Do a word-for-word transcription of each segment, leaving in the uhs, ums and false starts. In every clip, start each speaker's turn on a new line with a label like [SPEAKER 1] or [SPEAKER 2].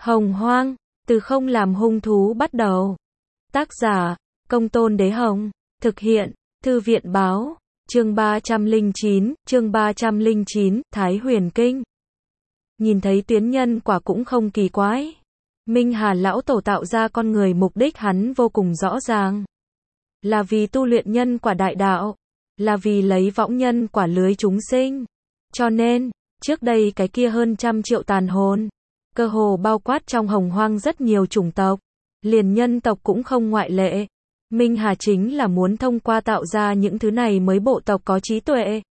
[SPEAKER 1] Hồng Hoang, từ không làm hung thú bắt đầu. Tác giả, Công Tôn Đế Hồng. Thực hiện, Thư viện Báo. Chương ba trăm lẻ chín, chương ba trăm lẻ chín, Thái Huyền Kinh. Nhìn thấy tuyến nhân quả cũng không kỳ quái. Minh Hà lão tổ tạo ra con người mục đích hắn vô cùng rõ ràng. Là vì tu luyện nhân quả đại đạo. Là vì lấy võng nhân quả lưới chúng sinh. Cho nên, trước đây cái kia hơn trăm triệu tàn hồn, cơ hồ bao quát trong hồng hoang rất nhiều chủng tộc, liền nhân tộc cũng không ngoại lệ. Minh Hà chính là muốn thông qua tạo ra những thứ này mới bộ tộc có trí tuệ.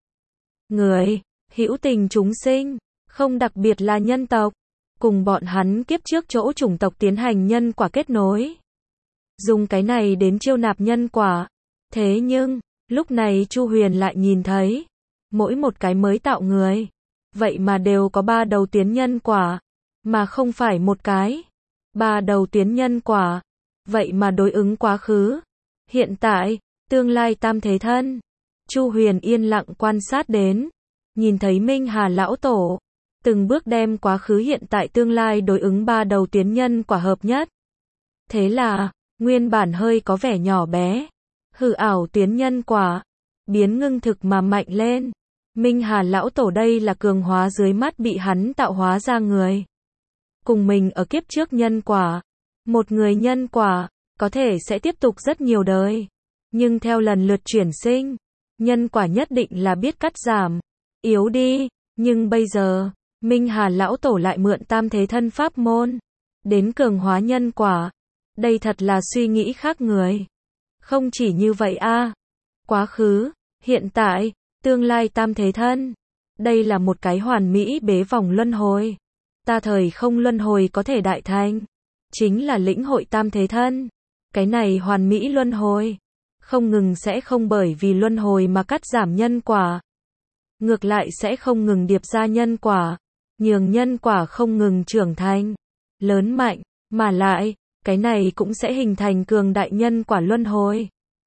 [SPEAKER 1] Người, hữu tình chúng sinh, không đặc biệt là nhân tộc, cùng bọn hắn kiếp trước chỗ chủng tộc tiến hành nhân quả kết nối. Dùng cái này đến chiêu nạp nhân quả. Thế nhưng, lúc này Chu Huyền lại nhìn thấy, mỗi một cái mới tạo người, vậy mà đều có ba đầu tuyến nhân quả, mà không phải một cái. Ba đầu tuyến nhân quả, vậy mà đối ứng quá khứ, hiện tại, tương lai tam thế thân. Chu Huyền yên lặng quan sát đến, nhìn thấy Minh Hà lão tổ, từng bước đem quá khứ hiện tại tương lai đối ứng ba đầu tuyến nhân quả hợp nhất. Thế là, nguyên bản hơi có vẻ nhỏ bé, hư ảo tuyến nhân quả, biến ngưng thực mà mạnh lên. Minh Hà lão tổ đây là cường hóa dưới mắt bị hắn tạo hóa ra người. Cùng mình ở kiếp trước nhân quả, một người nhân quả, có thể sẽ tiếp tục rất nhiều đời. Nhưng theo lần lượt chuyển sinh, nhân quả nhất định là biết cắt giảm, yếu đi. Nhưng bây giờ, Minh Hà lão tổ lại mượn tam thế thân pháp môn, đến cường hóa nhân quả. Đây thật là suy nghĩ khác người. Không chỉ như vậy a, quá khứ, hiện tại, tương lai tam thế thân. Đây là một cái hoàn mỹ bế vòng luân hồi. Ta thời không luân hồi có thể đại thành, chính là lĩnh hội tam thế thân. Cái này hoàn mỹ luân hồi, không ngừng sẽ không bởi vì luân hồi mà cắt giảm nhân quả. Ngược lại sẽ không ngừng điệp ra nhân quả, nhường nhân quả không ngừng trưởng thành, lớn mạnh, mà lại, cái này cũng sẽ hình thành cường đại nhân quả luân hồi.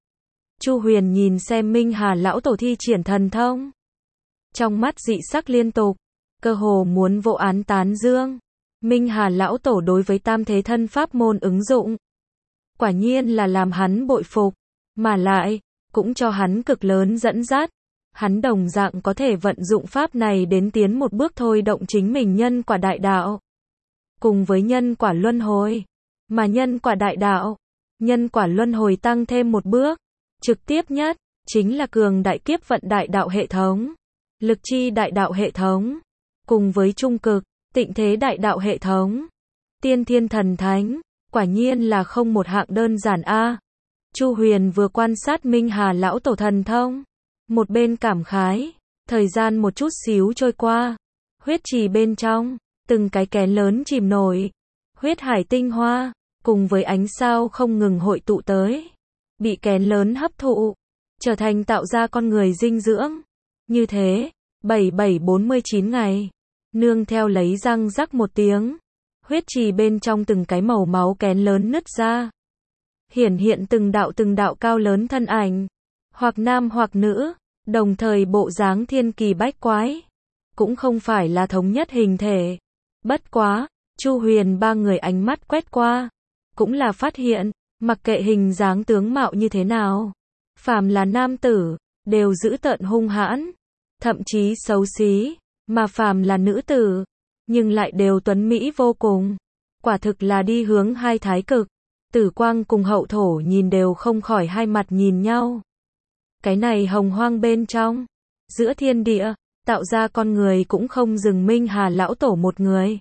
[SPEAKER 1] Chu Huyền nhìn xem Minh Hà lão tổ thi triển thần thông, trong mắt dị sắc liên tục, cơ hồ muốn vô án tán dương. Minh Hà lão tổ đối với tam thế thân pháp môn ứng dụng, quả nhiên là làm hắn bội phục, mà lại, cũng cho hắn cực lớn dẫn dắt. Hắn đồng dạng có thể vận dụng pháp này đến tiến một bước thôi động chính mình nhân quả đại đạo. Cùng với nhân quả luân hồi, mà nhân quả đại đạo, nhân quả luân hồi tăng thêm một bước, trực tiếp nhất, chính là cường đại kiếp vận đại đạo hệ thống, lực chi đại đạo hệ thống, cùng với trung cực, tịnh thế đại đạo hệ thống, tiên thiên thần thánh, quả nhiên là không một hạng đơn giản a. Chu Huyền vừa quan sát Minh Hà lão tổ thần thông, một bên cảm khái. Thời gian một chút xíu trôi qua, huyết trì bên trong, từng cái kén lớn chìm nổi, huyết hải tinh hoa, cùng với ánh sao không ngừng hội tụ tới, bị kén lớn hấp thụ, trở thành tạo ra con người dinh dưỡng. Như thế, bảy bảy bốn mươi chín ngày, nương theo lấy răng rắc một tiếng, huyết trì bên trong từng cái màu máu kén lớn nứt ra, hiển hiện từng đạo từng đạo cao lớn thân ảnh, hoặc nam hoặc nữ, đồng thời bộ dáng thiên kỳ bách quái, cũng không phải là thống nhất hình thể. Bất quá, Chu Huyền ba người ánh mắt quét qua, cũng là phát hiện, mặc kệ hình dáng tướng mạo như thế nào, phàm là nam tử, đều dữ tợn hung hãn, thậm chí xấu xí, mà phàm là nữ tử, nhưng lại đều tuấn mỹ vô cùng. Quả thực là đi hướng hai thái cực. Tử Quang cùng Hậu Thổ nhìn đều không khỏi hai mặt nhìn nhau. Cái này hồng hoang bên trong, giữa thiên địa, tạo ra con người cũng không dừng Minh Hà lão tổ một người.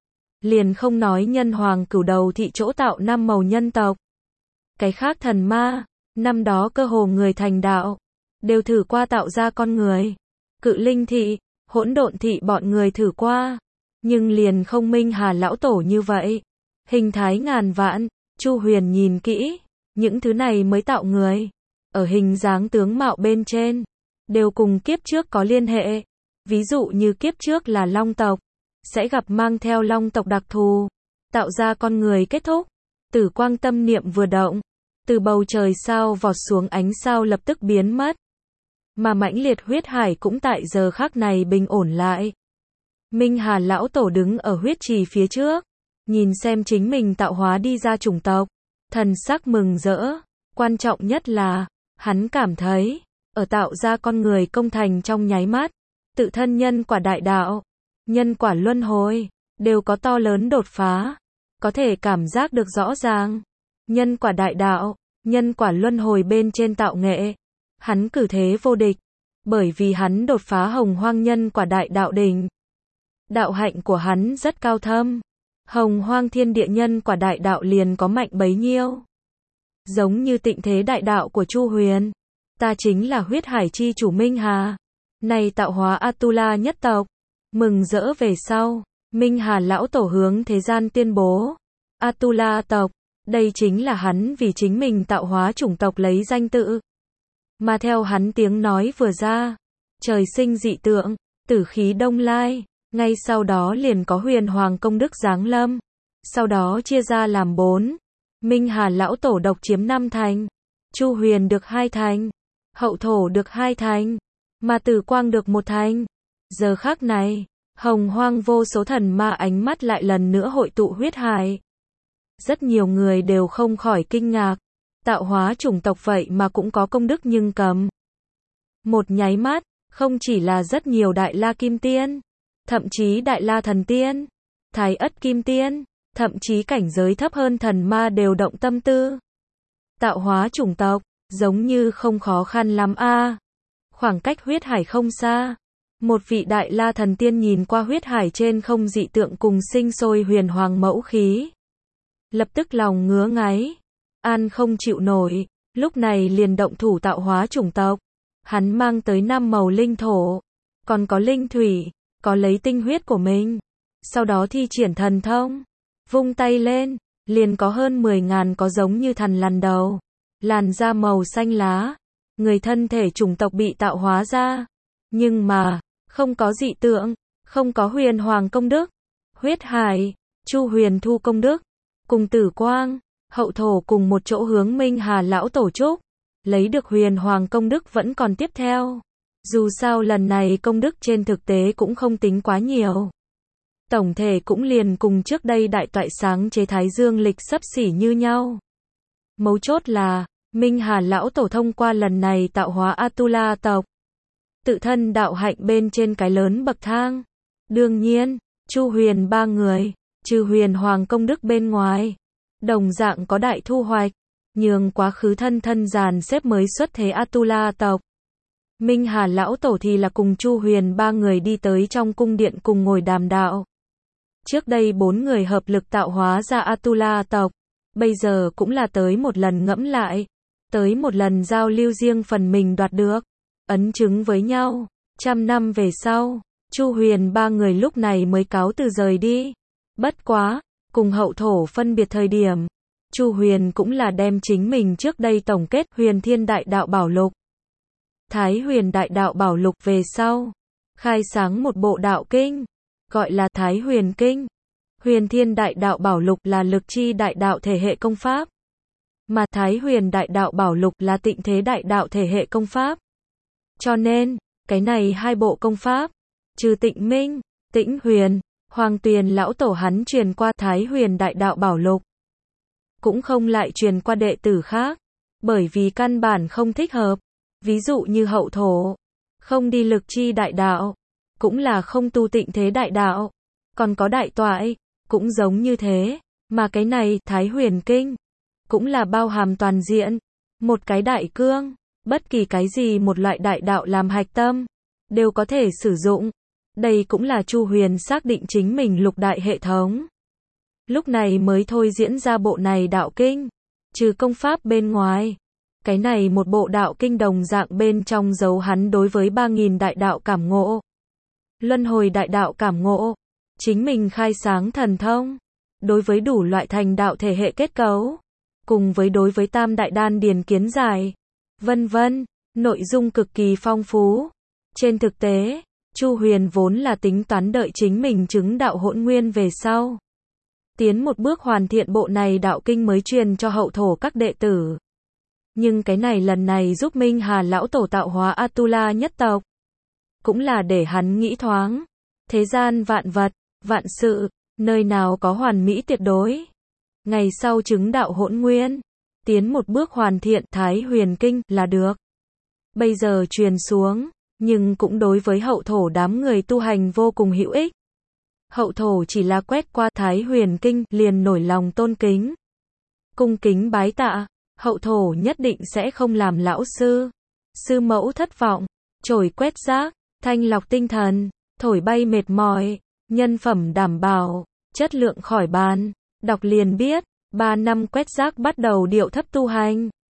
[SPEAKER 1] Liền không nói nhân hoàng cửu đầu thị chỗ tạo năm màu nhân tộc. Cái khác thần ma, năm đó cơ hồ người thành đạo, đều thử qua tạo ra con người. Cự linh thị, hỗn độn thị bọn người thử qua, nhưng liền không Minh Hà lão tổ như vậy. Hình thái ngàn vạn, Chu Huyền nhìn kỹ, những thứ này mới tạo người, ở hình dáng tướng mạo bên trên, đều cùng kiếp trước có liên hệ. Ví dụ như kiếp trước là long tộc, sẽ gặp mang theo long tộc đặc thù, tạo ra con người kết thúc. Tử Quang tâm niệm vừa động, từ bầu trời sao vọt xuống ánh sao lập tức biến mất. Mà mãnh liệt huyết hải cũng tại giờ khắc này bình ổn lại. Minh Hà lão tổ đứng ở huyết trì phía trước, nhìn xem chính mình tạo hóa đi ra chủng tộc, thần sắc mừng rỡ, quan trọng nhất là, hắn cảm thấy, ở tạo ra con người công thành trong nháy mắt, tự thân nhân quả đại đạo, nhân quả luân hồi, đều có to lớn đột phá, có thể cảm giác được rõ ràng, nhân quả đại đạo, nhân quả luân hồi bên trên tạo nghệ, hắn cử thế vô địch, bởi vì hắn đột phá hồng hoang nhân quả đại đạo đỉnh. Đạo hạnh của hắn rất cao thâm, hồng hoang thiên địa nhân quả đại đạo liền có mạnh bấy nhiêu. Giống như tịnh thế đại đạo của Chu Huyền, ta chính là huyết hải chi chủ Minh Hà, này tạo hóa Atula nhất tộc, mừng rỡ về sau, Minh Hà lão tổ hướng thế gian tuyên bố, Atula tộc, đây chính là hắn vì chính mình tạo hóa chủng tộc lấy danh tự. Mà theo hắn tiếng nói vừa ra, trời sinh dị tượng, tử khí đông lai, ngay sau đó liền có huyền hoàng công đức giáng lâm, sau đó chia ra làm bốn, Minh Hà lão tổ độc chiếm năm thành, Chu Huyền được hai thành, hậu thổ được hai thành, mà Tử Quang được một thành. Giờ khắc này, hồng hoang vô số thần ma ánh mắt lại lần nữa hội tụ huyết hải. Rất nhiều người đều không khỏi kinh ngạc, tạo hóa chủng tộc vậy mà cũng có công đức nhưng cầm. Một nháy mắt, không chỉ là rất nhiều đại la kim tiên, thậm chí đại la thần tiên, thái ất kim tiên, thậm chí cảnh giới thấp hơn thần ma đều động tâm tư. Tạo hóa chủng tộc, giống như không khó khăn lắm a. À. Khoảng cách huyết hải không xa, một vị đại la thần tiên nhìn qua huyết hải trên không dị tượng cùng sinh sôi huyền hoàng mẫu khí. Lập tức lòng ngứa ngáy, an không chịu nổi, lúc này liền động thủ tạo hóa chủng tộc. Hắn mang tới năm màu linh thổ, còn có linh thủy, có lấy tinh huyết của mình. Sau đó thi triển thần thông, vung tay lên, liền có hơn mười ngàn có giống như thần lằn đầu, làn da màu xanh lá, người thân thể chủng tộc bị tạo hóa ra. Nhưng mà, không có dị tượng, không có huyền hoàng công đức. Huyết hải, Chu Huyền thu công đức, cùng Tử Quang, hậu thổ cùng một chỗ hướng Minh Hà lão tổ trúc, lấy được huyền hoàng công đức vẫn còn tiếp theo. Dù sao lần này công đức trên thực tế cũng không tính quá nhiều. Tổng thể cũng liền cùng trước đây đại toại sáng chế Thái Dương lịch xấp xỉ như nhau. Mấu chốt là, Minh Hà lão tổ thông qua lần này tạo hóa Atula tộc, tự thân đạo hạnh bên trên cái lớn bậc thang. Đương nhiên, Chu Huyền ba người, trừ huyền hoàng công đức bên ngoài, đồng dạng có đại thu hoạch, nhường quá khứ thân thân dàn xếp mới xuất thế Atula tộc. Minh Hà lão tổ thì là cùng Chu Huyền ba người đi tới trong cung điện cùng ngồi đàm đạo. Trước đây bốn người hợp lực tạo hóa ra Atula tộc, bây giờ cũng là tới một lần ngẫm lại, tới một lần giao lưu riêng phần mình đoạt được, ấn chứng với nhau. Trăm năm về sau, Chu Huyền ba người lúc này mới cáo từ rời đi. Bất quá, cùng hậu thổ phân biệt thời điểm, Chu Huyền cũng là đem chính mình trước đây tổng kết Huyền Thiên Đại Đạo Bảo Lục, Thái Huyền Đại Đạo Bảo Lục về sau, khai sáng một bộ đạo kinh, gọi là Thái Huyền Kinh. Huyền Thiên Đại Đạo Bảo Lục là lực chi đại đạo thể hệ công pháp, mà Thái Huyền Đại Đạo Bảo Lục là tịnh thế đại đạo thể hệ công pháp. Cho nên, cái này hai bộ công pháp, trừ Tịnh Minh, Tĩnh Huyền, Hoàng Tuyền lão tổ hắn truyền qua Thái Huyền Đại Đạo Bảo Lục, cũng không lại truyền qua đệ tử khác, bởi vì căn bản không thích hợp. Ví dụ như hậu thổ, không đi lực chi đại đạo, cũng là không tu tịnh thế đại đạo. Còn có đại toại, cũng giống như thế, mà cái này, Thái Huyền Kinh, cũng là bao hàm toàn diện, một cái đại cương, bất kỳ cái gì một loại đại đạo làm hạch tâm, đều có thể sử dụng. Đây cũng là Chu Huyền xác định chính mình lục đại hệ thống. Lúc này mới thôi diễn ra bộ này đạo kinh, trừ công pháp bên ngoài. Cái này một bộ đạo kinh đồng dạng bên trong giấu hắn đối với ba nghìn đại đạo cảm ngộ, luân hồi đại đạo cảm ngộ, chính mình khai sáng thần thông, đối với đủ loại thành đạo thể hệ kết cấu, cùng với đối với tam đại đan điền kiến giải, vân vân, nội dung cực kỳ phong phú. Trên thực tế, Chu Huyền vốn là tính toán đợi chính mình chứng đạo hỗn nguyên về sau, tiến một bước hoàn thiện bộ này đạo kinh mới truyền cho hậu thổ các đệ tử. Nhưng cái này lần này giúp Minh Hà lão tổ tạo hóa Atula nhất tộc, cũng là để hắn nghĩ thoáng, thế gian vạn vật, vạn sự, Nơi nào có hoàn mỹ tuyệt đối. Ngày sau chứng đạo hỗn nguyên, tiến một bước hoàn thiện Thái Huyền Kinh là được. Bây giờ truyền xuống, nhưng cũng đối với hậu thổ đám người tu hành vô cùng hữu ích. Hậu thổ chỉ là quét qua Thái Huyền Kinh, liền nổi lòng tôn kính. Cung kính bái tạ, hậu thổ nhất định sẽ không làm lão sư, sư mẫu thất vọng, chổi quét rác, thanh lọc tinh thần, thổi bay mệt mỏi, nhân phẩm đảm bảo, chất lượng khỏi bàn. Đọc liền biết, ba năm quét rác bắt đầu điệu thấp tu hành.